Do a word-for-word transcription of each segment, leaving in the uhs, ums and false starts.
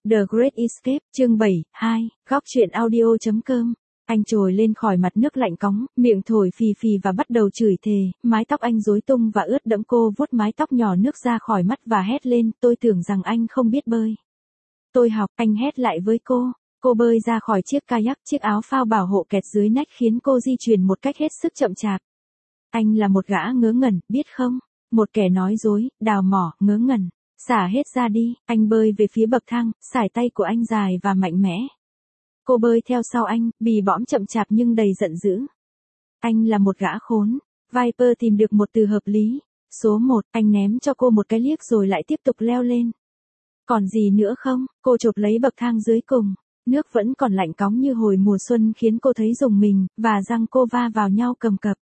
The Great Escape, chương bảy, hai, góc truyện audio chấm com. Anh trồi lên khỏi mặt nước lạnh cóng, miệng thổi phì phì và bắt đầu chửi thề, mái tóc anh rối tung và ướt đẫm. Cô vuốt mái tóc nhỏ nước ra khỏi mắt và hét lên, tôi tưởng rằng anh không biết bơi. Tôi học, anh hét lại với cô. Cô bơi ra khỏi chiếc kayak, chiếc áo phao bảo hộ kẹt dưới nách khiến cô di chuyển một cách hết sức chậm chạp. Anh là một gã ngớ ngẩn, biết không? Một kẻ nói dối, đào mỏ, ngớ ngẩn. Xả hết ra đi, anh bơi về phía bậc thang, sải tay của anh dài và mạnh mẽ. Cô bơi theo sau anh, bì bõm chậm chạp nhưng đầy giận dữ. Anh là một gã khốn. Viper tìm được một từ hợp lý. Số một, anh ném cho cô một cái liếc rồi lại tiếp tục leo lên. Còn gì nữa không? Cô chộp lấy bậc thang dưới cùng. Nước vẫn còn lạnh cóng như hồi mùa xuân khiến cô thấy rùng mình, và răng cô va vào nhau cầm cập.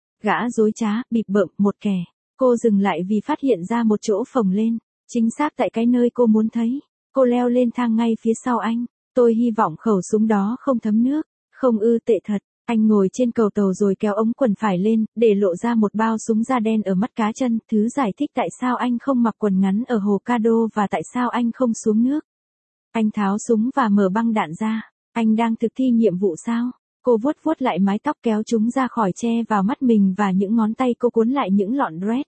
Gã dối trá, bịp bợm, một kẻ. Cô dừng lại vì phát hiện ra một chỗ phồng lên. Chính xác tại cái nơi cô muốn thấy. Cô leo lên thang ngay phía sau anh. Tôi hy vọng khẩu súng đó không thấm nước. Không ư, tệ thật. Anh ngồi trên cầu tàu rồi kéo ống quần phải lên, để lộ ra một bao súng da đen ở mắt cá chân. Thứ giải thích tại sao anh không mặc quần ngắn ở hồ Cado và tại sao anh không xuống nước. Anh tháo súng và mở băng đạn ra. Anh đang thực thi nhiệm vụ sao? Cô vuốt vuốt lại mái tóc kéo chúng ra khỏi che vào mắt mình và những ngón tay cô cuốn lại những lọn dread.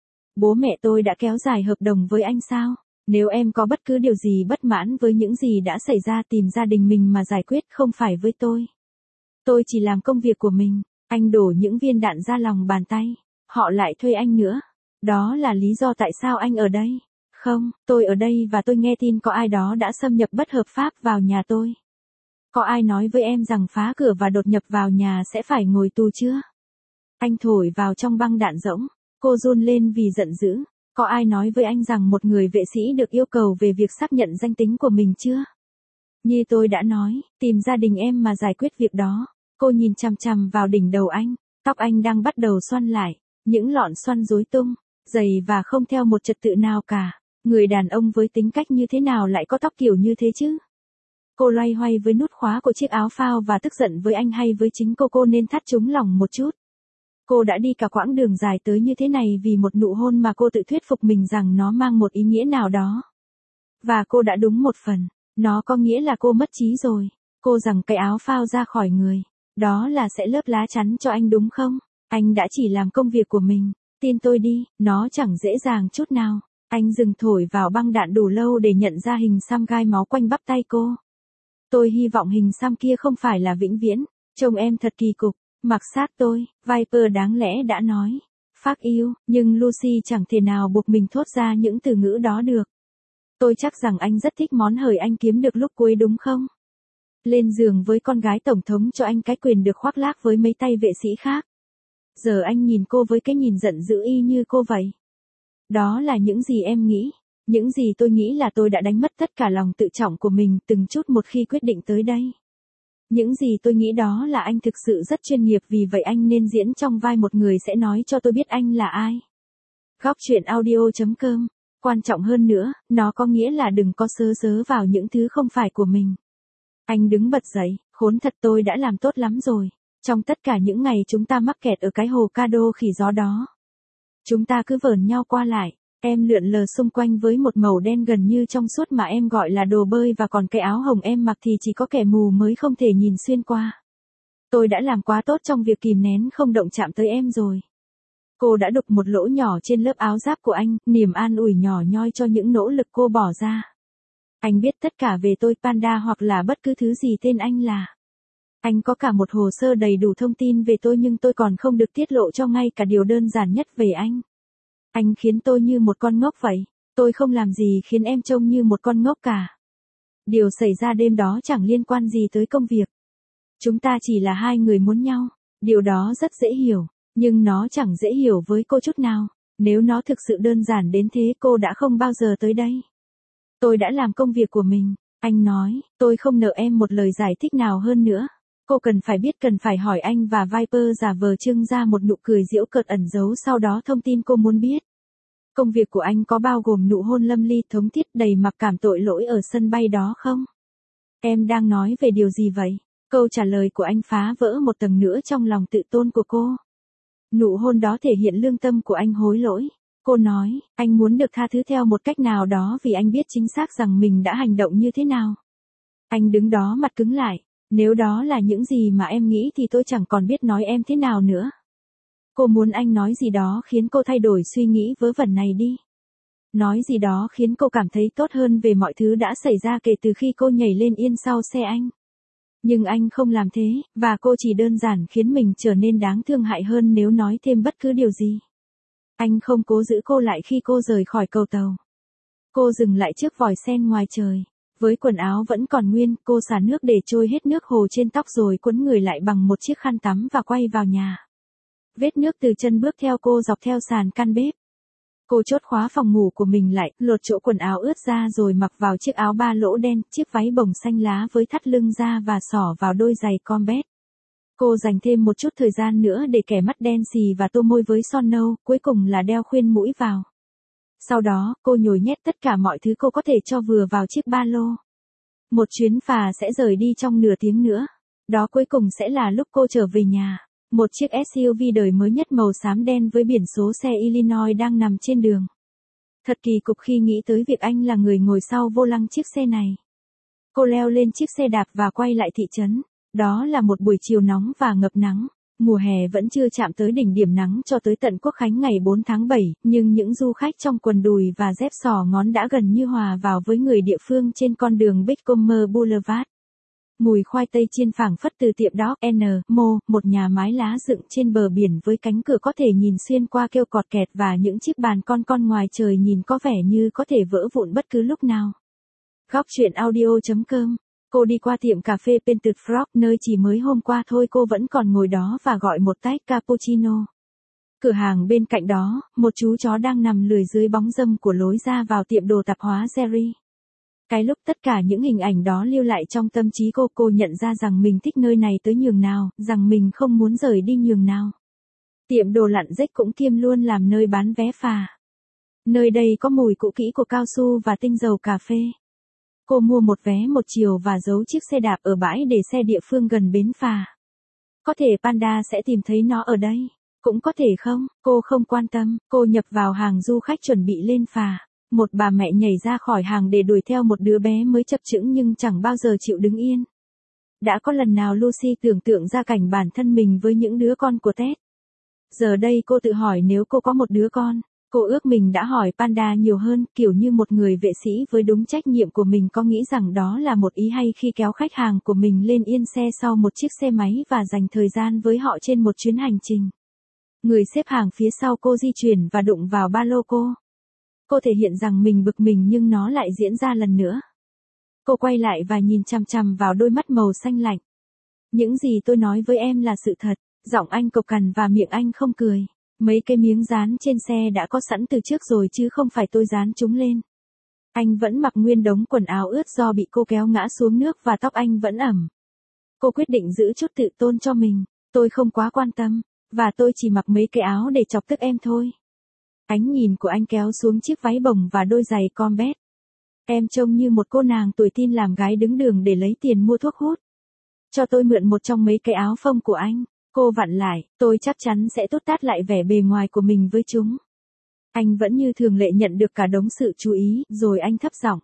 Bố mẹ tôi đã kéo dài hợp đồng với anh sao? Nếu em có bất cứ điều gì bất mãn với những gì đã xảy ra, tìm gia đình mình mà giải quyết, không phải với tôi. Tôi chỉ làm công việc của mình. Anh đổ những viên đạn ra lòng bàn tay. Họ lại thuê anh nữa. Đó là lý do tại sao anh ở đây. Không, tôi ở đây và tôi nghe tin có ai đó đã xâm nhập bất hợp pháp vào nhà tôi. Có ai nói với em rằng phá cửa và đột nhập vào nhà sẽ phải ngồi tù chưa? Anh thổi vào trong băng đạn rỗng. Cô run lên vì giận dữ. Có ai nói với anh rằng một người vệ sĩ được yêu cầu về việc xác nhận danh tính của mình chưa? Như tôi đã nói, tìm gia đình em mà giải quyết việc đó. Cô nhìn chằm chằm vào đỉnh đầu anh. Tóc anh đang bắt đầu xoăn lại. Những lọn xoăn rối tung, dày và không theo một trật tự nào cả. Người đàn ông với tính cách như thế nào lại có tóc kiểu như thế chứ? Cô loay hoay với nút khóa của chiếc áo phao và tức giận với anh hay với chính cô. Cô nên thắt trúng lòng một chút. Cô đã đi cả quãng đường dài tới như thế này vì một nụ hôn mà cô tự thuyết phục mình rằng nó mang một ý nghĩa nào đó. Và cô đã đúng một phần. Nó có nghĩa là cô mất trí rồi. Cô giằng cái áo phao ra khỏi người. Đó là sẽ lớp lá chắn cho anh đúng không? Anh đã chỉ làm công việc của mình. Tin tôi đi, nó chẳng dễ dàng chút nào. Anh dừng thổi vào băng đạn đủ lâu để nhận ra hình xăm gai máu quanh bắp tay cô. Tôi hy vọng hình xăm kia không phải là vĩnh viễn. Trông em thật kỳ cục. Mặc xác tôi, Viper đáng lẽ đã nói. Fuck you, nhưng Lucy chẳng thể nào buộc mình thốt ra những từ ngữ đó được. Tôi chắc rằng anh rất thích món hời anh kiếm được lúc cuối đúng không? Lên giường với con gái tổng thống cho anh cái quyền được khoác lác với mấy tay vệ sĩ khác. Giờ anh nhìn cô với cái nhìn giận dữ y như cô vậy. Đó là những gì em nghĩ. Những gì tôi nghĩ là tôi đã đánh mất tất cả lòng tự trọng của mình từng chút một khi quyết định tới đây. Những gì tôi nghĩ đó là anh thực sự rất chuyên nghiệp, vì vậy anh nên diễn trong vai một người sẽ nói cho tôi biết anh là ai. Góc truyện audio chấm com. Quan trọng hơn nữa, nó có nghĩa là đừng có sớ sớ vào những thứ không phải của mình. Anh đứng bật dậy, khốn thật, tôi đã làm tốt lắm rồi. Trong tất cả những ngày chúng ta mắc kẹt ở cái hồ Cado khỉ gió đó. Chúng ta cứ vờn nhau qua lại. Em lượn lờ xung quanh với một màu đen gần như trong suốt mà em gọi là đồ bơi, và còn cái áo hồng em mặc thì chỉ có kẻ mù mới không thể nhìn xuyên qua. Tôi đã làm quá tốt trong việc kìm nén không động chạm tới em rồi. Cô đã đục một lỗ nhỏ trên lớp áo giáp của anh, niềm an ủi nhỏ nhoi cho những nỗ lực cô bỏ ra. Anh biết tất cả về tôi, Panda, hoặc là bất cứ thứ gì tên anh là. Anh có cả một hồ sơ đầy đủ thông tin về tôi, nhưng tôi còn không được tiết lộ cho ngay cả điều đơn giản nhất về anh. Anh khiến tôi như một con ngốc vậy. Tôi không làm gì khiến em trông như một con ngốc cả. Điều xảy ra đêm đó chẳng liên quan gì tới công việc. Chúng ta chỉ là hai người muốn nhau. Điều đó rất dễ hiểu. Nhưng nó chẳng dễ hiểu với cô chút nào. Nếu nó thực sự đơn giản đến thế, cô đã không bao giờ tới đây. Tôi đã làm công việc của mình. Anh nói, tôi không nợ em một lời giải thích nào hơn nữa. Cô cần phải biết, cần phải hỏi anh, và Viper giả vờ trưng ra một nụ cười giễu cợt ẩn giấu sau đó thông tin cô muốn biết. Công việc của anh có bao gồm nụ hôn lâm ly thống thiết đầy mặc cảm tội lỗi ở sân bay đó không? Em đang nói về điều gì vậy? Câu trả lời của anh phá vỡ một tầng nữa trong lòng tự tôn của cô. Nụ hôn đó thể hiện lương tâm của anh hối lỗi. Cô nói, anh muốn được tha thứ theo một cách nào đó vì anh biết chính xác rằng mình đã hành động như thế nào. Anh đứng đó mặt cứng lại, nếu đó là những gì mà em nghĩ thì tôi chẳng còn biết nói em thế nào nữa. Cô muốn anh nói gì đó khiến cô thay đổi suy nghĩ vớ vẩn này đi. Nói gì đó khiến cô cảm thấy tốt hơn về mọi thứ đã xảy ra kể từ khi cô nhảy lên yên sau xe anh. Nhưng anh không làm thế, và cô chỉ đơn giản khiến mình trở nên đáng thương hại hơn nếu nói thêm bất cứ điều gì. Anh không cố giữ cô lại khi cô rời khỏi cầu tàu. Cô dừng lại trước vòi sen ngoài trời. Với quần áo vẫn còn nguyên, cô xả nước để trôi hết nước hồ trên tóc rồi quấn người lại bằng một chiếc khăn tắm và quay vào nhà. Vết nước từ chân bước theo cô dọc theo sàn căn bếp. Cô chốt khóa phòng ngủ của mình lại, lột chỗ quần áo ướt ra rồi mặc vào chiếc áo ba lỗ đen, chiếc váy bồng xanh lá với thắt lưng ra và xỏ vào đôi giày combat. Cô dành thêm một chút thời gian nữa để kẻ mắt đen xì và tô môi với son nâu, cuối cùng là đeo khuyên mũi vào. Sau đó, cô nhồi nhét tất cả mọi thứ cô có thể cho vừa vào chiếc ba lô. Một chuyến phà sẽ rời đi trong nửa tiếng nữa. Đó cuối cùng sẽ là lúc cô trở về nhà. Một chiếc ét u vê đời mới nhất màu xám đen với biển số xe Illinois đang nằm trên đường. Thật kỳ cục khi nghĩ tới việc anh là người ngồi sau vô lăng chiếc xe này. Cô leo lên chiếc xe đạp và quay lại thị trấn. Đó là một buổi chiều nóng và ngập nắng. Mùa hè vẫn chưa chạm tới đỉnh điểm nắng cho tới tận Quốc khánh ngày bốn tháng bảy, nhưng những du khách trong quần đùi và dép sò ngón đã gần như hòa vào với người địa phương trên con đường Beachcomber Boulevard. Mùi khoai tây chiên phảng phất từ tiệm Dog N. Mo, một nhà mái lá dựng trên bờ biển với cánh cửa có thể nhìn xuyên qua kêu cọt kẹt và những chiếc bàn con con ngoài trời nhìn có vẻ như có thể vỡ vụn bất cứ lúc nào. Góc truyện audio chấm com. Cô đi qua tiệm cà phê Painted Frog nơi chỉ mới hôm qua thôi cô vẫn còn ngồi đó và gọi một tách cappuccino. Cửa hàng bên cạnh đó, một chú chó đang nằm lười dưới bóng râm của lối ra vào tiệm đồ tạp hóa Jerry. Cái lúc tất cả những hình ảnh đó lưu lại trong tâm trí cô, cô nhận ra rằng mình thích nơi này tới nhường nào, rằng mình không muốn rời đi nhường nào. Tiệm đồ lặn rếch cũng kiêm luôn làm nơi bán vé phà. Nơi đây có mùi cũ kỹ của cao su và tinh dầu cà phê. Cô mua một vé một chiều và giấu chiếc xe đạp ở bãi để xe địa phương gần bến phà. Có thể Panda sẽ tìm thấy nó ở đây. Cũng có thể không, cô không quan tâm. Cô nhập vào hàng du khách chuẩn bị lên phà. Một bà mẹ nhảy ra khỏi hàng để đuổi theo một đứa bé mới chập chững nhưng chẳng bao giờ chịu đứng yên. Đã có lần nào Lucy tưởng tượng ra cảnh bản thân mình với những đứa con của Ted? Giờ đây cô tự hỏi nếu cô có một đứa con, cô ước mình đã hỏi Panda nhiều hơn, kiểu như một người vệ sĩ với đúng trách nhiệm của mình có nghĩ rằng đó là một ý hay khi kéo khách hàng của mình lên yên xe sau một chiếc xe máy và dành thời gian với họ trên một chuyến hành trình. Người xếp hàng phía sau cô di chuyển và đụng vào ba lô cô. Cô thể hiện rằng mình bực mình nhưng nó lại diễn ra lần nữa. Cô quay lại và nhìn chằm chằm vào đôi mắt màu xanh lạnh. Những gì tôi nói với em là sự thật, giọng anh cộc cằn và miệng anh không cười. Mấy cái miếng dán trên xe đã có sẵn từ trước rồi chứ không phải tôi dán chúng lên. Anh vẫn mặc nguyên đống quần áo ướt do bị cô kéo ngã xuống nước và tóc anh vẫn ẩm. Cô quyết định giữ chút tự tôn cho mình, tôi không quá quan tâm, và tôi chỉ mặc mấy cái áo để chọc tức em thôi. Ánh nhìn của anh kéo xuống chiếc váy bồng và đôi giày combat. Em trông như một cô nàng tuổi teen làm gái đứng đường để lấy tiền mua thuốc hút. Cho tôi mượn một trong mấy cái áo phông của anh. Cô vặn lại, tôi chắc chắn sẽ tốt tát lại vẻ bề ngoài của mình với chúng. Anh vẫn như thường lệ nhận được cả đống sự chú ý, rồi anh thấp giọng.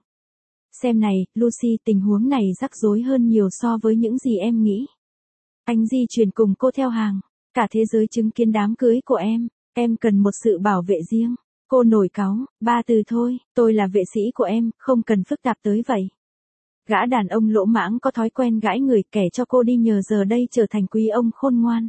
Xem này, Lucy, tình huống này rắc rối hơn nhiều so với những gì em nghĩ. Anh di chuyển cùng cô theo hàng. Cả thế giới chứng kiến đám cưới của em. Em cần một sự bảo vệ riêng. Cô nổi cáu, ba từ thôi, tôi là vệ sĩ của em, không cần phức tạp tới vậy. Gã đàn ông lỗ mãng có thói quen gãi người kẻ cho cô đi nhờ giờ đây trở thành quý ông khôn ngoan.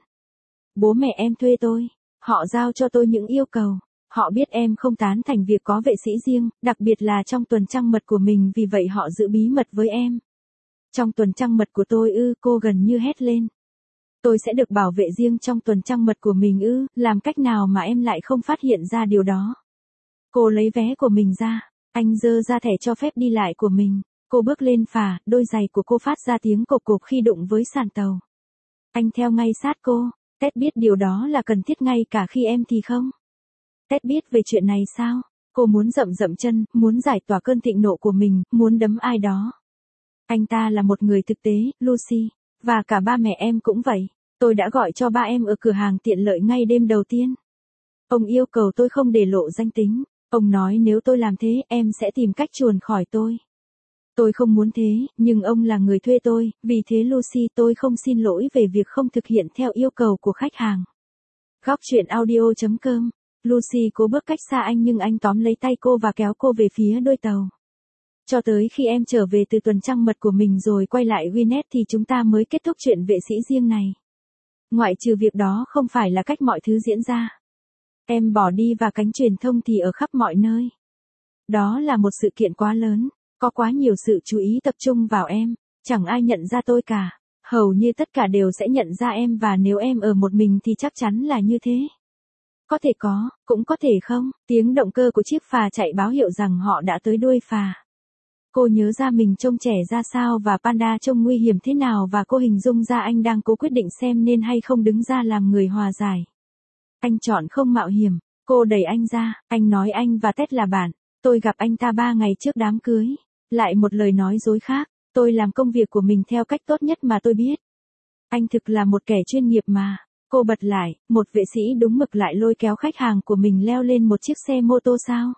Bố mẹ em thuê tôi, họ giao cho tôi những yêu cầu. Họ biết em không tán thành việc có vệ sĩ riêng, đặc biệt là trong tuần trăng mật của mình vì vậy họ giữ bí mật với em. Trong tuần trăng mật của tôi ư, cô gần như hét lên. Tôi sẽ được bảo vệ riêng trong tuần trăng mật của mình ư, làm cách nào mà em lại không phát hiện ra điều đó. Cô lấy vé của mình ra, anh giơ ra thẻ cho phép đi lại của mình. Cô bước lên phà, đôi giày của cô phát ra tiếng cộp cộp khi đụng với sàn tàu. Anh theo ngay sát cô, Ted biết điều đó là cần thiết ngay cả khi em thì không. Ted biết về chuyện này sao? Cô muốn dậm dậm chân, muốn giải tỏa cơn thịnh nộ của mình, muốn đấm ai đó. Anh ta là một người thực tế, Lucy, và cả ba mẹ em cũng vậy. Tôi đã gọi cho ba em ở cửa hàng tiện lợi ngay đêm đầu tiên. Ông yêu cầu tôi không để lộ danh tính. Ông nói nếu tôi làm thế, em sẽ tìm cách chuồn khỏi tôi. Tôi không muốn thế, nhưng ông là người thuê tôi, vì thế Lucy tôi không xin lỗi về việc không thực hiện theo yêu cầu của khách hàng. Góc chuyện audio chấm com. Lucy cố bước cách xa anh nhưng anh tóm lấy tay cô và kéo cô về phía đôi tàu. Cho tới khi em trở về từ tuần trăng mật của mình rồi quay lại Gwynedd thì chúng ta mới kết thúc chuyện vệ sĩ riêng này. Ngoại trừ việc đó không phải là cách mọi thứ diễn ra. Em bỏ đi và cánh truyền thông thì ở khắp mọi nơi. Đó là một sự kiện quá lớn, có quá nhiều sự chú ý tập trung vào em, chẳng ai nhận ra tôi cả. Hầu như tất cả đều sẽ nhận ra em và nếu em ở một mình thì chắc chắn là như thế. Có thể có, cũng có thể không, tiếng động cơ của chiếc phà chạy báo hiệu rằng họ đã tới đuôi phà. Cô nhớ ra mình trông trẻ ra sao và Panda trông nguy hiểm thế nào và cô hình dung ra anh đang cố quyết định xem nên hay không đứng ra làm người hòa giải. Anh chọn không mạo hiểm, cô đẩy anh ra, anh nói anh và Ted là bạn, tôi gặp anh ta ba ngày trước đám cưới. Lại một lời nói dối khác, tôi làm công việc của mình theo cách tốt nhất mà tôi biết. Anh thực là một kẻ chuyên nghiệp mà. Cô bật lại, một vệ sĩ đúng mực lại lôi kéo khách hàng của mình leo lên một chiếc xe mô tô sao?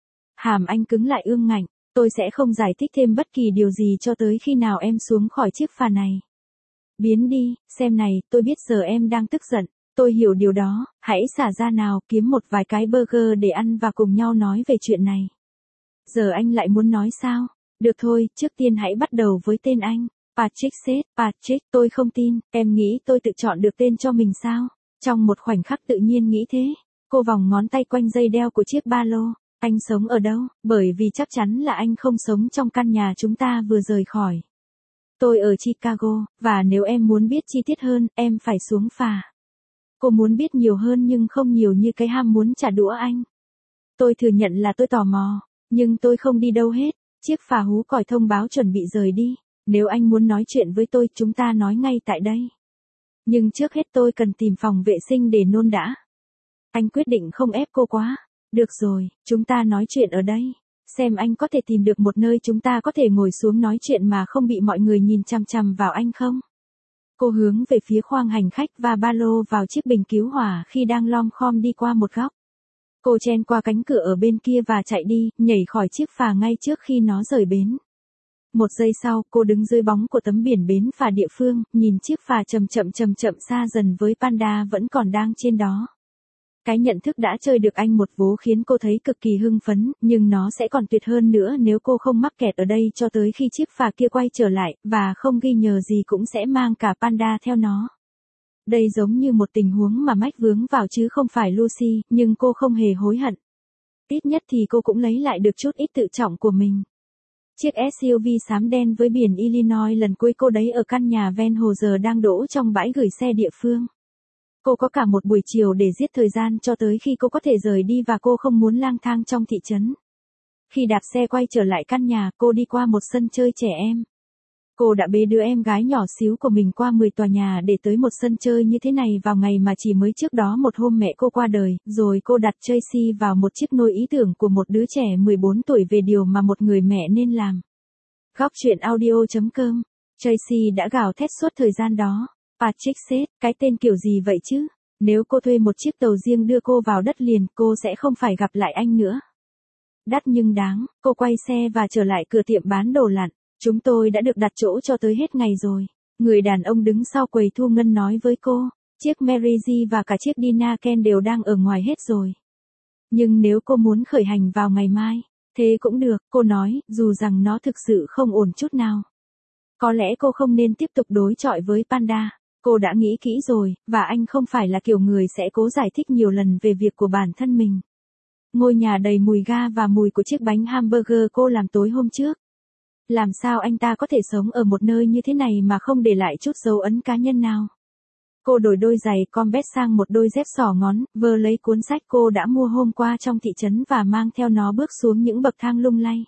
Hàm anh cứng lại ương ngạnh, tôi sẽ không giải thích thêm bất kỳ điều gì cho tới khi nào em xuống khỏi chiếc phà này. Biến đi, xem này, tôi biết giờ em đang tức giận, tôi hiểu điều đó, hãy xả ra nào, kiếm một vài cái burger để ăn và cùng nhau nói về chuyện này. Giờ anh lại muốn nói sao? Được thôi, trước tiên hãy bắt đầu với tên anh. Patrick said, Patrick, tôi không tin, em nghĩ tôi tự chọn được tên cho mình sao? Trong một khoảnh khắc tự nhiên nghĩ thế, cô vòng ngón tay quanh dây đeo của chiếc ba lô. Anh sống ở đâu? Bởi vì chắc chắn là anh không sống trong căn nhà chúng ta vừa rời khỏi. Tôi ở Chicago, và nếu em muốn biết chi tiết hơn, em phải xuống phà. Cô muốn biết nhiều hơn nhưng không nhiều như cái ham muốn trả đũa anh. Tôi thừa nhận là tôi tò mò, nhưng tôi không đi đâu hết. Chiếc phà hú còi thông báo chuẩn bị rời đi. Nếu anh muốn nói chuyện với tôi, chúng ta nói ngay tại đây. Nhưng trước hết tôi cần tìm phòng vệ sinh để nôn đã. Anh quyết định không ép cô quá. Được rồi, chúng ta nói chuyện ở đây. Xem anh có thể tìm được một nơi chúng ta có thể ngồi xuống nói chuyện mà không bị mọi người nhìn chằm chằm vào anh không? Cô hướng về phía khoang hành khách và ba lô vào chiếc bình cứu hỏa khi đang lom khom đi qua một góc. Cô chen qua cánh cửa ở bên kia và chạy đi, nhảy khỏi chiếc phà ngay trước khi nó rời bến. Một giây sau, cô đứng dưới bóng của tấm biển bến phà địa phương, nhìn chiếc phà chậm chậm chậm chậm xa dần với Panda vẫn còn đang trên đó. Cái nhận thức đã chơi được anh một vố khiến cô thấy cực kỳ hưng phấn, nhưng nó sẽ còn tuyệt hơn nữa nếu cô không mắc kẹt ở đây cho tới khi chiếc phà kia quay trở lại, và không ghi nhờ gì cũng sẽ mang cả Panda theo nó. Đây giống như một tình huống mà Mách vướng vào chứ không phải Lucy, nhưng cô không hề hối hận. Ít nhất thì cô cũng lấy lại được chút ít tự trọng của mình. Chiếc ét u vê xám đen với biển Illinois lần cuối cô đấy ở căn nhà ven hồ giờ đang đỗ trong bãi gửi xe địa phương. Cô có cả một buổi chiều để giết thời gian cho tới khi cô có thể rời đi và cô không muốn lang thang trong thị trấn. Khi đạp xe quay trở lại căn nhà, cô đi qua một sân chơi trẻ em. Cô đã bế đứa em gái nhỏ xíu của mình qua mười tòa nhà để tới một sân chơi như thế này vào ngày mà chỉ mới trước đó một hôm mẹ cô qua đời, rồi cô đặt Tracy vào một chiếc nôi ý tưởng của một đứa trẻ mười bốn tuổi về điều mà một người mẹ nên làm. Góc chuyện audio chấm com. Tracy đã gào thét suốt thời gian đó. Patrick said, cái tên kiểu gì vậy chứ? Nếu cô thuê một chiếc tàu riêng đưa cô vào đất liền, cô sẽ không phải gặp lại anh nữa. Đắt nhưng đáng, cô quay xe và trở lại cửa tiệm bán đồ lặn. Chúng tôi đã được đặt chỗ cho tới hết ngày rồi. Người đàn ông đứng sau quầy thu ngân nói với cô, chiếc Mary G và cả chiếc Dina Ken đều đang ở ngoài hết rồi. Nhưng nếu cô muốn khởi hành vào ngày mai, thế cũng được, cô nói, dù rằng nó thực sự không ổn chút nào. Có lẽ cô không nên tiếp tục đối chọi với Panda. Cô đã nghĩ kỹ rồi, và anh không phải là kiểu người sẽ cố giải thích nhiều lần về việc của bản thân mình. Ngôi nhà đầy mùi ga và mùi của chiếc bánh hamburger cô làm tối hôm trước. Làm sao anh ta có thể sống ở một nơi như thế này mà không để lại chút dấu ấn cá nhân nào? Cô đổi đôi giày combat sang một đôi dép xỏ ngón, vơ lấy cuốn sách cô đã mua hôm qua trong thị trấn và mang theo nó bước xuống những bậc thang lung lay.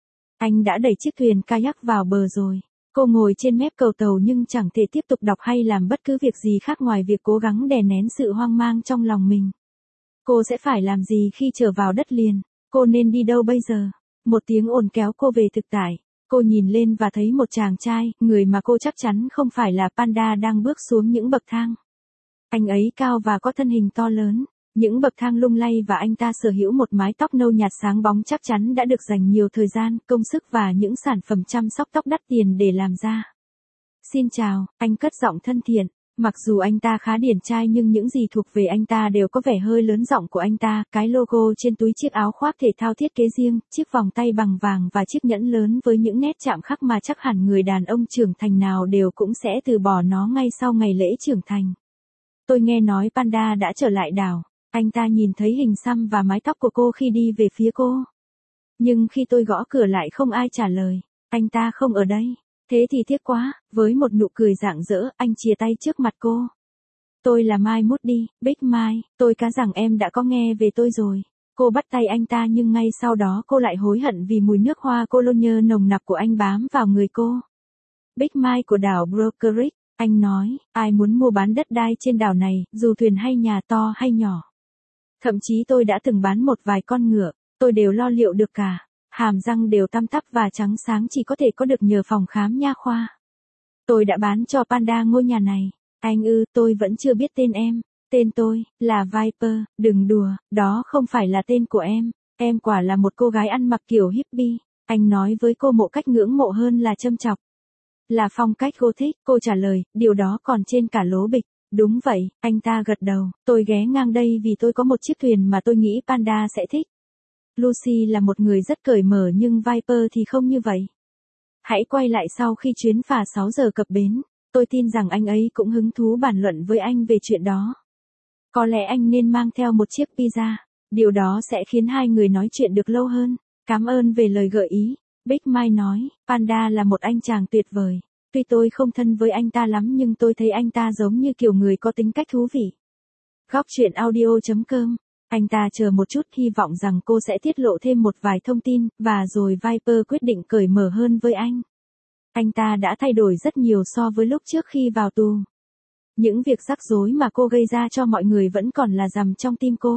Anh đã đẩy chiếc thuyền kayak vào bờ rồi. Cô ngồi trên mép cầu tàu nhưng chẳng thể tiếp tục đọc hay làm bất cứ việc gì khác ngoài việc cố gắng đè nén sự hoang mang trong lòng mình. Cô sẽ phải làm gì khi trở vào đất liền? Cô nên đi đâu bây giờ? Một tiếng ồn kéo cô về thực tại. Cô nhìn lên và thấy một chàng trai, người mà cô chắc chắn không phải là Panda đang bước xuống những bậc thang. Anh ấy cao và có thân hình to lớn. Những bậc thang lung lay và anh ta sở hữu một mái tóc nâu nhạt sáng bóng chắc chắn đã được dành nhiều thời gian, công sức và những sản phẩm chăm sóc tóc đắt tiền để làm ra. Xin chào, anh cất giọng thân thiện. Mặc dù anh ta khá điển trai nhưng những gì thuộc về anh ta đều có vẻ hơi lớn giọng của anh ta, cái logo trên túi chiếc áo khoác thể thao thiết kế riêng, chiếc vòng tay bằng vàng và chiếc nhẫn lớn với những nét chạm khắc mà chắc hẳn người đàn ông trưởng thành nào đều cũng sẽ từ bỏ nó ngay sau ngày lễ trưởng thành. Tôi nghe nói Panda đã trở lại đảo. Anh ta nhìn thấy hình xăm và mái tóc của cô khi đi về phía cô. Nhưng khi tôi gõ cửa lại không ai trả lời. Anh ta không ở đây. Thế thì tiếc quá, với một nụ cười rạng rỡ, anh chìa tay trước mặt cô. Tôi là Mai Moody, Big Mai, tôi cá rằng em đã có nghe về tôi rồi. Cô bắt tay anh ta nhưng ngay sau đó cô lại hối hận vì mùi nước hoa cologne nồng nặc của anh bám vào người cô. Big Mai của đảo Brokerage, anh nói, ai muốn mua bán đất đai trên đảo này, dù thuyền hay nhà to hay nhỏ. Thậm chí tôi đã từng bán một vài con ngựa, tôi đều lo liệu được cả. Hàm răng đều tăm tắp và trắng sáng chỉ có thể có được nhờ phòng khám nha khoa. Tôi đã bán cho Panda ngôi nhà này. Anh ư, tôi vẫn chưa biết tên em. Tên tôi, là Viper, đừng đùa, đó không phải là tên của em. Em quả là một cô gái ăn mặc kiểu hippie. Anh nói với cô một cách ngưỡng mộ hơn là châm chọc. Là phong cách Gothic, cô trả lời, điều đó còn trên cả lố bịch. Đúng vậy, anh ta gật đầu, tôi ghé ngang đây vì tôi có một chiếc thuyền mà tôi nghĩ Panda sẽ thích. Lucy là một người rất cởi mở nhưng Viper thì không như vậy. Hãy quay lại sau khi chuyến phà sáu giờ cập bến, tôi tin rằng anh ấy cũng hứng thú bàn luận với anh về chuyện đó. Có lẽ anh nên mang theo một chiếc pizza, điều đó sẽ khiến hai người nói chuyện được lâu hơn. Cảm ơn về lời gợi ý, Big Mai nói, Panda là một anh chàng tuyệt vời. Tuy tôi không thân với anh ta lắm nhưng tôi thấy anh ta giống như kiểu người có tính cách thú vị. Góc truyện audio chấm com. Anh ta chờ một chút hy vọng rằng cô sẽ tiết lộ thêm một vài thông tin, và rồi Viper quyết định cởi mở hơn với anh. Anh ta đã thay đổi rất nhiều so với lúc trước khi vào tù. Những việc rắc rối mà cô gây ra cho mọi người vẫn còn là dằm trong tim cô.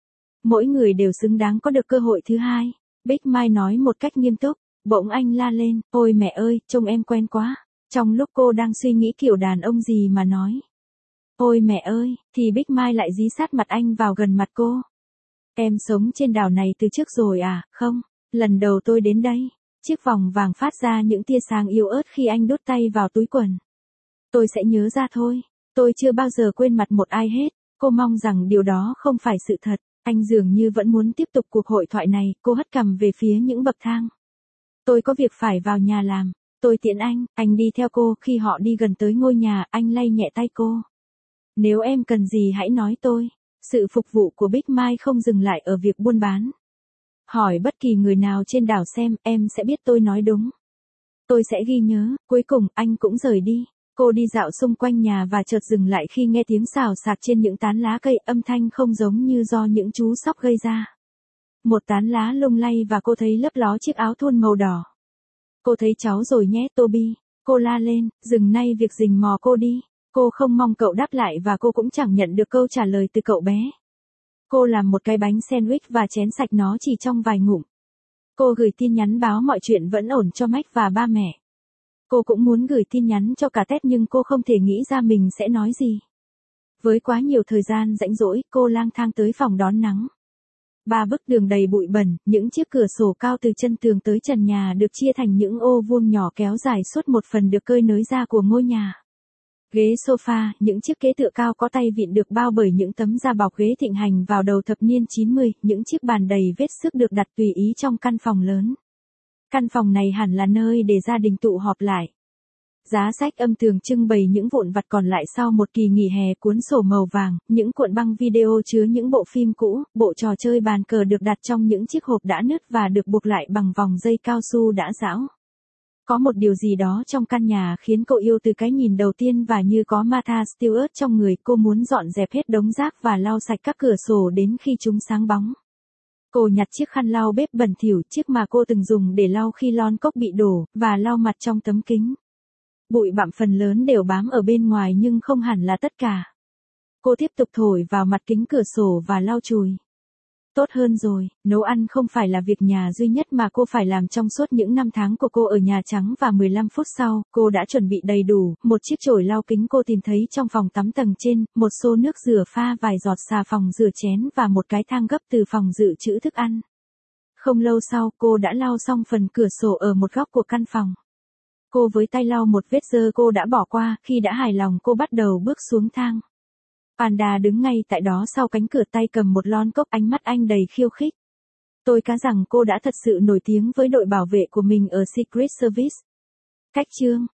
Mỗi người đều xứng đáng có được cơ hội thứ hai. Big Mai nói một cách nghiêm túc. Bỗng anh la lên, ôi mẹ ơi, trông em quen quá. Trong lúc cô đang suy nghĩ kiểu đàn ông gì mà nói. Ôi mẹ ơi, thì Big Mai lại dí sát mặt anh vào gần mặt cô. Em sống trên đảo này từ trước rồi à, không, lần đầu tôi đến đây. Chiếc vòng vàng phát ra những tia sáng yếu ớt khi anh đút tay vào túi quần. Tôi sẽ nhớ ra thôi, tôi chưa bao giờ quên mặt một ai hết. Cô mong rằng điều đó không phải sự thật. Anh dường như vẫn muốn tiếp tục cuộc hội thoại này, cô hất cằm về phía những bậc thang. Tôi có việc phải vào nhà làm, tôi tiễn anh, anh đi theo cô. Khi họ đi gần tới ngôi nhà, anh lay nhẹ tay cô. Nếu em cần gì hãy nói tôi. Sự phục vụ của Big Mai không dừng lại ở việc buôn bán. Hỏi bất kỳ người nào trên đảo xem, em sẽ biết tôi nói đúng. Tôi sẽ ghi nhớ. Cuối cùng, anh cũng rời đi. Cô đi dạo xung quanh nhà và chợt dừng lại khi nghe tiếng xào xạc trên những tán lá cây, âm thanh không giống như do những chú sóc gây ra. Một tán lá lung lay và cô thấy lấp ló chiếc áo thun màu đỏ. Cô thấy cháu rồi nhé Toby. Cô la lên, dừng nay việc rình mò cô đi. Cô không mong cậu đáp lại và cô cũng chẳng nhận được câu trả lời từ cậu bé. Cô làm một cái bánh sandwich và chén sạch nó chỉ trong vài ngụm. Cô gửi tin nhắn báo mọi chuyện vẫn ổn cho Mac và ba mẹ. Cô cũng muốn gửi tin nhắn cho cả Ted nhưng cô không thể nghĩ ra mình sẽ nói gì. Với quá nhiều thời gian rãnh rỗi, cô lang thang tới phòng đón nắng. Ba bức tường đầy bụi bẩn, những chiếc cửa sổ cao từ chân tường tới trần nhà được chia thành những ô vuông nhỏ kéo dài suốt một phần được cơi nới ra của ngôi nhà. Ghế sofa, những chiếc ghế tựa cao có tay vịn được bao bởi những tấm da bọc ghế thịnh hành vào đầu thập niên chín mươi, những chiếc bàn đầy vết xước được đặt tùy ý trong căn phòng lớn. Căn phòng này hẳn là nơi để gia đình tụ họp lại. Giá sách âm tường trưng bày những vụn vặt còn lại sau một kỳ nghỉ hè, cuốn sổ màu vàng, những cuộn băng video chứa những bộ phim cũ, bộ trò chơi bàn cờ được đặt trong những chiếc hộp đã nứt và được buộc lại bằng vòng dây cao su đã rão. Có một điều gì đó trong căn nhà khiến cậu yêu từ cái nhìn đầu tiên và như có Martha Stewart trong người, cô muốn dọn dẹp hết đống rác và lau sạch các cửa sổ đến khi chúng sáng bóng. Cô nhặt chiếc khăn lau bếp bẩn thỉu, chiếc mà cô từng dùng để lau khi lon cốc bị đổ, và lau mặt trong tấm kính. Bụi bặm phần lớn đều bám ở bên ngoài nhưng không hẳn là tất cả. Cô tiếp tục thổi vào mặt kính cửa sổ và lau chùi. Tốt hơn rồi, nấu ăn không phải là việc nhà duy nhất mà cô phải làm trong suốt những năm tháng của cô ở Nhà Trắng và mười lăm phút sau, cô đã chuẩn bị đầy đủ, một chiếc chổi lau kính cô tìm thấy trong phòng tắm tầng trên, một xô nước rửa pha vài giọt xà phòng rửa chén và một cái thang gấp từ phòng dự trữ thức ăn. Không lâu sau, cô đã lau xong phần cửa sổ ở một góc của căn phòng. Cô với tay lau một vết dơ cô đã bỏ qua, khi đã hài lòng cô bắt đầu bước xuống thang. Panda đứng ngay tại đó sau cánh cửa tay cầm một lon cốc, ánh mắt anh đầy khiêu khích. Tôi cá rằng cô đã thật sự nổi tiếng với đội bảo vệ của mình ở Secret Service. Cách chương